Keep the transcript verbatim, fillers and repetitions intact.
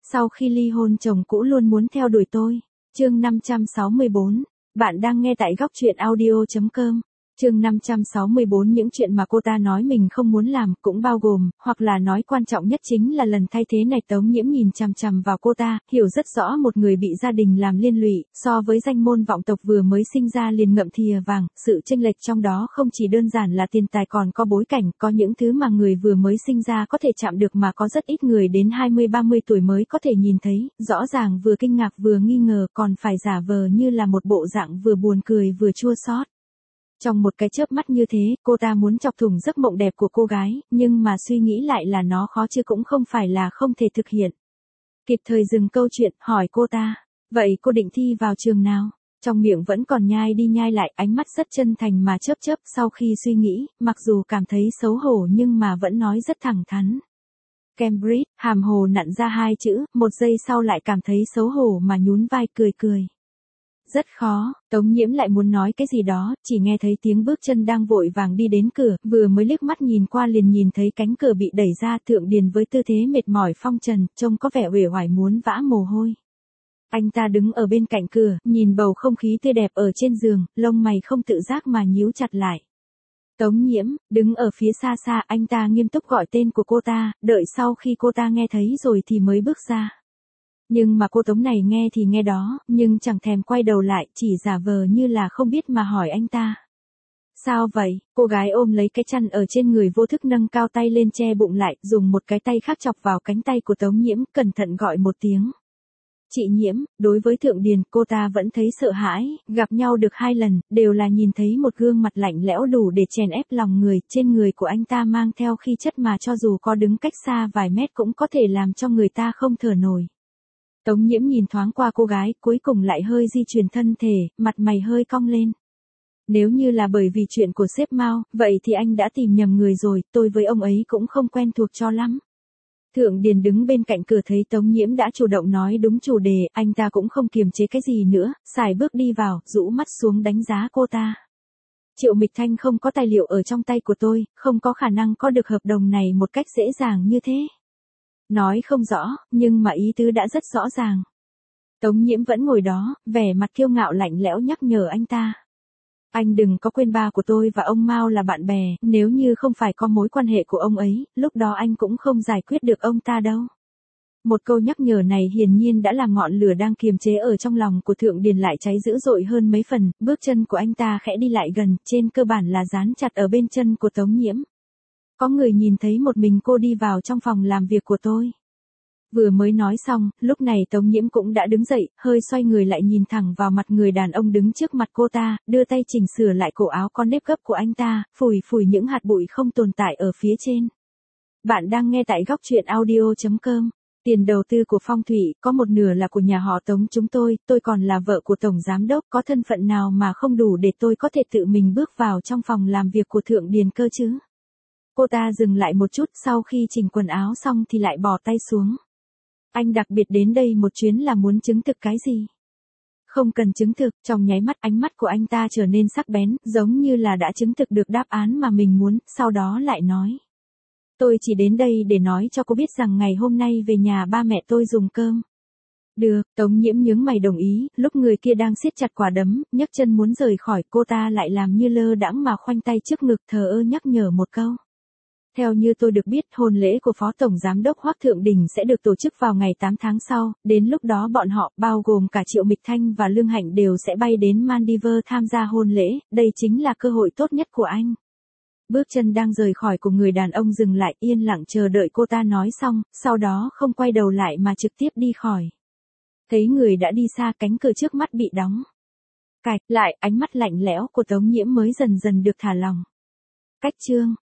Sau khi ly hôn chồng cũ luôn muốn theo đuổi tôi. Chương năm trăm sáu mươi bốn. Bạn đang nghe tại góc truyện audio chấm com. Chương năm trăm sáu mươi bốn. Những chuyện mà cô ta nói mình không muốn làm cũng bao gồm, hoặc là nói quan trọng nhất chính là lần thay thế này. Tống Nhiễm nhìn chằm chằm vào cô ta, hiểu rất rõ một người bị gia đình làm liên lụy, so với danh môn vọng tộc vừa mới sinh ra liền ngậm thìa vàng, sự chênh lệch trong đó không chỉ đơn giản là tiền tài còn có bối cảnh, có những thứ mà người vừa mới sinh ra có thể chạm được mà có rất ít người đến hai mươi ba mươi tuổi mới có thể nhìn thấy, rõ ràng vừa kinh ngạc vừa nghi ngờ còn phải giả vờ như là một bộ dạng vừa buồn cười vừa chua xót. Trong một cái chớp mắt như thế, cô ta muốn chọc thủng giấc mộng đẹp của cô gái, nhưng mà suy nghĩ lại là nó khó chứ cũng không phải là không thể thực hiện. Kịp thời dừng câu chuyện, hỏi cô ta, vậy cô định thi vào trường nào? Trong miệng vẫn còn nhai đi nhai lại, ánh mắt rất chân thành mà chớp chớp. Sau khi suy nghĩ, mặc dù cảm thấy xấu hổ nhưng mà vẫn nói rất thẳng thắn. Cambridge, hàm hồ nặn ra hai chữ, một giây sau lại cảm thấy xấu hổ mà nhún vai cười cười. Rất khó, Tống Nhiễm lại muốn nói cái gì đó, chỉ nghe thấy tiếng bước chân đang vội vàng đi đến cửa, vừa mới liếc mắt nhìn qua liền nhìn thấy cánh cửa bị đẩy ra. Thượng Điền với tư thế mệt mỏi phong trần, trông có vẻ uể oải muốn vã mồ hôi. Anh ta đứng ở bên cạnh cửa, nhìn bầu không khí tươi đẹp ở trên giường, lông mày không tự giác mà nhíu chặt lại. Tống Nhiễm, đứng ở phía xa xa, anh ta nghiêm túc gọi tên của cô ta, đợi sau khi cô ta nghe thấy rồi thì mới bước ra. Nhưng mà cô Tống này nghe thì nghe đó, nhưng chẳng thèm quay đầu lại, chỉ giả vờ như là không biết mà hỏi anh ta. Sao vậy? Cô gái ôm lấy cái chăn ở trên người vô thức nâng cao tay lên che bụng lại, dùng một cái tay khác chọc vào cánh tay của Tống Nhiễm, cẩn thận gọi một tiếng. Chị Nhiễm, đối với Thượng Điền, cô ta vẫn thấy sợ hãi, gặp nhau được hai lần, đều là nhìn thấy một gương mặt lạnh lẽo đủ để chèn ép lòng người, trên người của anh ta mang theo khí chất mà cho dù có đứng cách xa vài mét cũng có thể làm cho người ta không thở nổi. Tống Nhiễm nhìn thoáng qua cô gái, cuối cùng lại hơi di chuyển thân thể, mặt mày hơi cong lên. Nếu như là bởi vì chuyện của sếp Mao, vậy thì anh đã tìm nhầm người rồi, tôi với ông ấy cũng không quen thuộc cho lắm. Thượng Điền đứng bên cạnh cửa thấy Tống Nhiễm đã chủ động nói đúng chủ đề, anh ta cũng không kiềm chế cái gì nữa, sải bước đi vào, rũ mắt xuống đánh giá cô ta. Triệu Mịch Thanh không có tài liệu ở trong tay của tôi, không có khả năng có được hợp đồng này một cách dễ dàng như thế. Nói không rõ, nhưng mà ý tứ đã rất rõ ràng. Tống Nhiễm vẫn ngồi đó, vẻ mặt kiêu ngạo lạnh lẽo nhắc nhở anh ta. Anh đừng có quên ba của tôi và ông Mao là bạn bè, nếu như không phải có mối quan hệ của ông ấy, lúc đó anh cũng không giải quyết được ông ta đâu. Một câu nhắc nhở này hiển nhiên đã làm ngọn lửa đang kiềm chế ở trong lòng của Thượng Điền lại cháy dữ dội hơn mấy phần, bước chân của anh ta khẽ đi lại gần, trên cơ bản là dán chặt ở bên chân của Tống Nhiễm. Có người nhìn thấy một mình cô đi vào trong phòng làm việc của tôi. Vừa mới nói xong, lúc này Tống Nhiễm cũng đã đứng dậy, hơi xoay người lại nhìn thẳng vào mặt người đàn ông đứng trước mặt cô ta, đưa tay chỉnh sửa lại cổ áo con nếp gấp của anh ta, phủi phủi những hạt bụi không tồn tại ở phía trên. Bạn đang nghe tại góc truyện audio chấm com. Tiền đầu tư của Phong Thủy, có một nửa là của nhà họ Tống chúng tôi, tôi còn là vợ của Tổng Giám Đốc, có thân phận nào mà không đủ để tôi có thể tự mình bước vào trong phòng làm việc của Thượng Điền cơ chứ? Cô ta dừng lại một chút, sau khi chỉnh quần áo xong thì lại bỏ tay xuống. Anh đặc biệt đến đây một chuyến là muốn chứng thực cái gì? Không cần chứng thực, trong nháy mắt ánh mắt của anh ta trở nên sắc bén, giống như là đã chứng thực được đáp án mà mình muốn, sau đó lại nói. Tôi chỉ đến đây để nói cho cô biết rằng ngày hôm nay về nhà ba mẹ tôi dùng cơm. Được, Tống Nhiễm nhướng mày đồng ý, lúc người kia đang siết chặt quả đấm, nhấc chân muốn rời khỏi, cô ta lại làm như lơ đãng mà khoanh tay trước ngực thờ ơ nhắc nhở một câu. Theo như tôi được biết, hôn lễ của Phó Tổng Giám Đốc Hoắc Thượng Đình sẽ được tổ chức vào ngày tám tháng sau, đến lúc đó bọn họ, bao gồm cả Triệu Mịch Thanh và Lương Hạnh đều sẽ bay đến Maldives tham gia hôn lễ, đây chính là cơ hội tốt nhất của anh. Bước chân đang rời khỏi của người đàn ông dừng lại yên lặng chờ đợi cô ta nói xong, sau đó không quay đầu lại mà trực tiếp đi khỏi. Thấy người đã đi xa, cánh cửa trước mắt bị đóng. Cạch lại, ánh mắt lạnh lẽo của Tống Nhiễm mới dần dần được thả lỏng. Cách chương